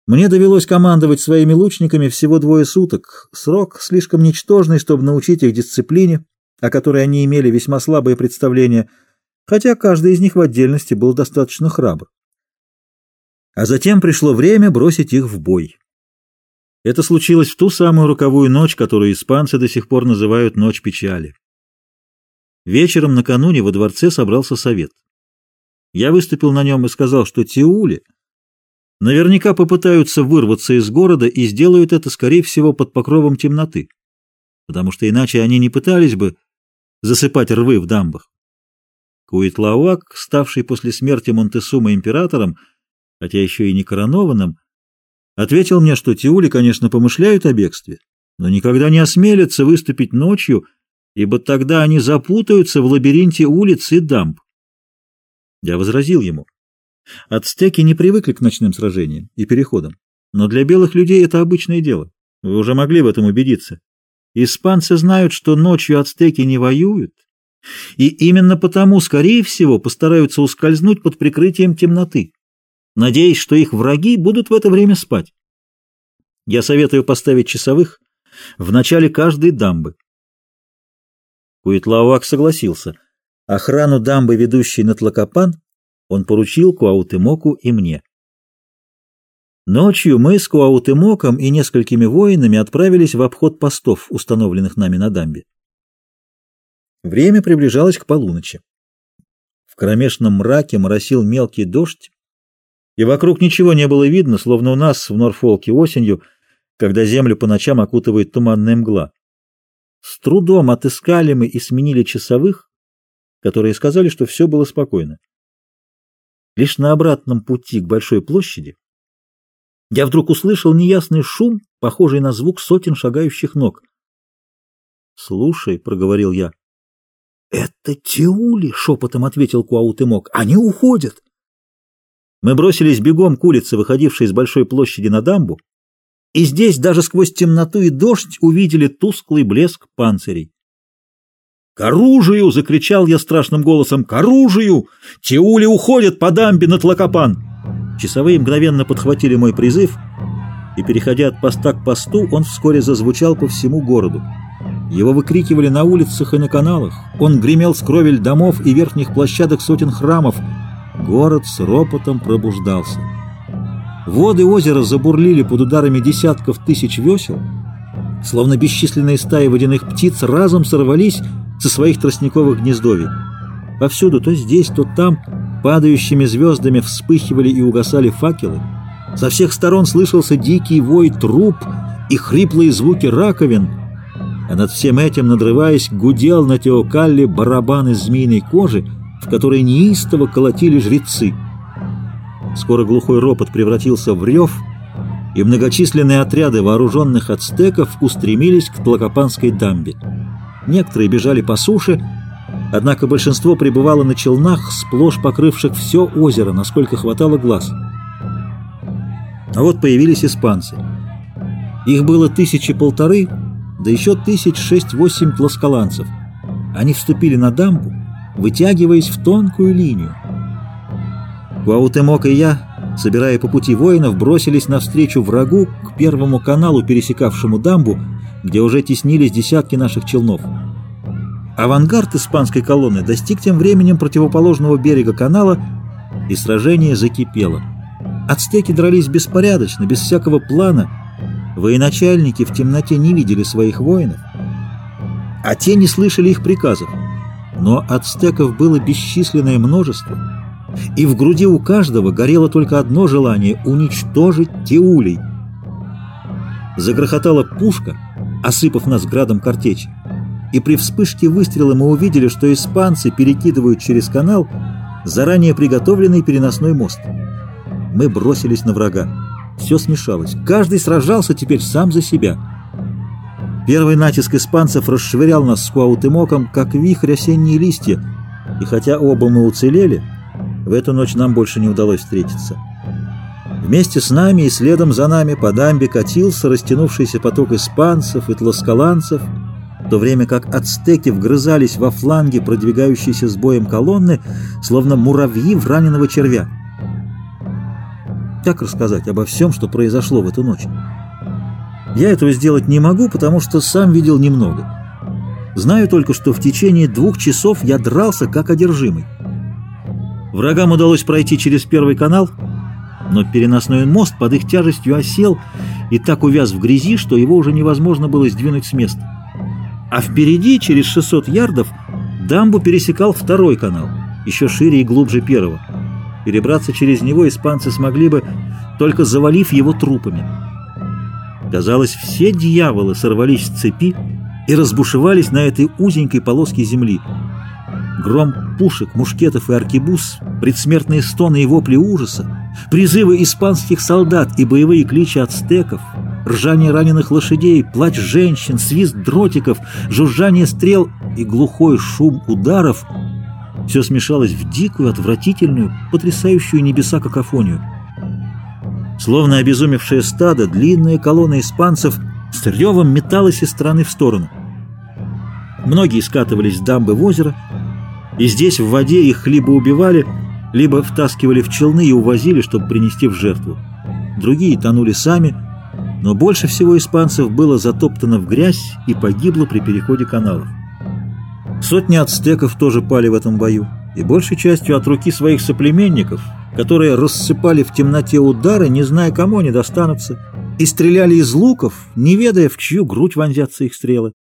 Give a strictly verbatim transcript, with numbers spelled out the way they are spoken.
Мне довелось командовать своими лучниками всего двое суток, срок слишком ничтожный, чтобы научить их дисциплине, о которой они имели весьма слабое представление, хотя каждый из них в отдельности был достаточно храбр. А затем пришло время бросить их в бой. Это случилось в ту самую роковую ночь, которую испанцы до сих пор называют «Ночь печали». Вечером накануне во дворце собрался совет. Я выступил на нем и сказал, что тиули наверняка попытаются вырваться из города и сделают это, скорее всего, под покровом темноты, потому что иначе они не пытались бы засыпать рвы в дамбах. Куитлауак, ставший после смерти Монтесума императором, хотя еще и не коронованным, ответил мне, что тиули, конечно, помышляют о бегстве, но никогда не осмелятся выступить ночью, ибо тогда они запутаются в лабиринте улиц и дамб. Я возразил ему: ацтеки не привыкли к ночным сражениям и переходам, но для белых людей это обычное дело. Вы уже могли в этом убедиться. Испанцы знают, что ночью ацтеки не воюют, и именно потому, скорее всего, постараются ускользнуть под прикрытием темноты, надеясь, что их враги будут в это время спать. Я советую поставить часовых в начале каждой дамбы. Куитлауак согласился. Охрану дамбы, ведущей на Тлакопан, он поручил Куаутемоку и мне. Ночью мы с Куаутемоком и несколькими воинами отправились в обход постов, установленных нами на дамбе. Время приближалось к полуночи. В кромешном мраке моросил мелкий дождь, и вокруг ничего не было видно, словно у нас в Норфолке осенью, когда землю по ночам окутывает туманная мгла. С трудом отыскали мы и сменили часовых, которые сказали, что все было спокойно. Лишь на обратном пути к большой площади я вдруг услышал неясный шум, похожий на звук сотен шагающих ног. «Слушай», — проговорил я. «Это тиули», — шепотом ответил Куаутемок. «Они уходят». Мы бросились бегом к улице, выходившей из большой площади на дамбу, и здесь даже сквозь темноту и дождь увидели тусклый блеск панцирей. «К оружию!» — закричал я страшным голосом. «К оружию! Тиули уходят по дамбе на Тлакопан!» Часовые мгновенно подхватили мой призыв, и, переходя от поста к посту, он вскоре зазвучал по всему городу. Его выкрикивали на улицах и на каналах, он гремел с кровель домов и верхних площадок сотен храмов. Город с ропотом пробуждался. Воды озера забурлили под ударами десятков тысяч весел, словно бесчисленные стаи водяных птиц разом сорвались со своих тростниковых гнездовий. Повсюду, то здесь, то там, падающими звездами вспыхивали и угасали факелы. Со всех сторон слышался дикий вой труп и хриплые звуки раковин, а над всем этим, надрываясь, гудел на Теокалле барабан из змеиной кожи, в которой неистово колотили жрецы. Скоро глухой ропот превратился в рев, и многочисленные отряды вооруженных ацтеков устремились к Тлакопанской дамбе. Некоторые бежали по суше, однако большинство пребывало на челнах, сплошь покрывших все озеро, насколько хватало глаз. А вот появились испанцы. Их было тысячи полторы, да еще тысяч шесть-восемь тласкаланцев. Они вступили на дамбу, вытягиваясь в тонкую линию. Куаутемок и я, собирая по пути воинов, бросились навстречу врагу к первому каналу, пересекавшему дамбу, где уже теснились десятки наших челнов. Авангард испанской колонны достиг тем временем противоположного берега канала, и сражение закипело. Ацтеки дрались беспорядочно, без всякого плана. Военачальники в темноте не видели своих воинов, а те не слышали их приказов. Но ацтеков было бесчисленное множество, и в груди у каждого горело только одно желание — уничтожить тиулей. Загрохотала пушка, осыпав нас градом картечи, и при вспышке выстрела мы увидели, что испанцы перекидывают через канал заранее приготовленный переносной мост. Мы бросились на врага. Все смешалось. Каждый сражался теперь сам за себя. Первый натиск испанцев расшвырял нас с Куаутемоком, как вихрь осенние листья, и хотя оба мы уцелели, в эту ночь нам больше не удалось встретиться. Вместе с нами и следом за нами по дамбе катился растянувшийся поток испанцев и тласкаланцев, в то время как ацтеки вгрызались во фланги продвигающейся с боем колонны, словно муравьи в раненого червя. как рассказать обо всем, что произошло в эту ночь? Я этого сделать не могу, потому что сам видел немного. Знаю только, что в течение двух часов я дрался как одержимый. Врагам удалось пройти через первый канал, но переносной мост под их тяжестью осел и так увяз в грязи, что его уже невозможно было сдвинуть с места. А впереди, через шестьсот ярдов, дамбу пересекал второй канал, еще шире и глубже первого. Перебраться через него испанцы смогли бы, только завалив его трупами. Казалось, все дьяволы сорвались с цепи и разбушевались на этой узенькой полоске земли. Гром пушек, мушкетов и аркебуз, предсмертные стоны и вопли ужаса, призывы испанских солдат и боевые кличи ацтеков, ржание раненых лошадей, плач женщин, свист дротиков, жужжание стрел и глухой шум ударов — все смешалось в дикую, отвратительную, потрясающую небеса какофонию. Словно обезумевшее стадо, длинная колонна испанцев с ревом металась из стороны в сторону. Многие скатывались с дамбы в озеро, и здесь в воде их либо убивали, либо втаскивали в челны и увозили, чтобы принести в жертву. Другие тонули сами, но больше всего испанцев было затоптано в грязь и погибло при переходе каналов. Сотни ацтеков тоже пали в этом бою, и большей частью от руки своих соплеменников, которые рассыпали в темноте удары, не зная, кому они достанутся, и стреляли из луков, не ведая, в чью грудь вонзятся их стрелы.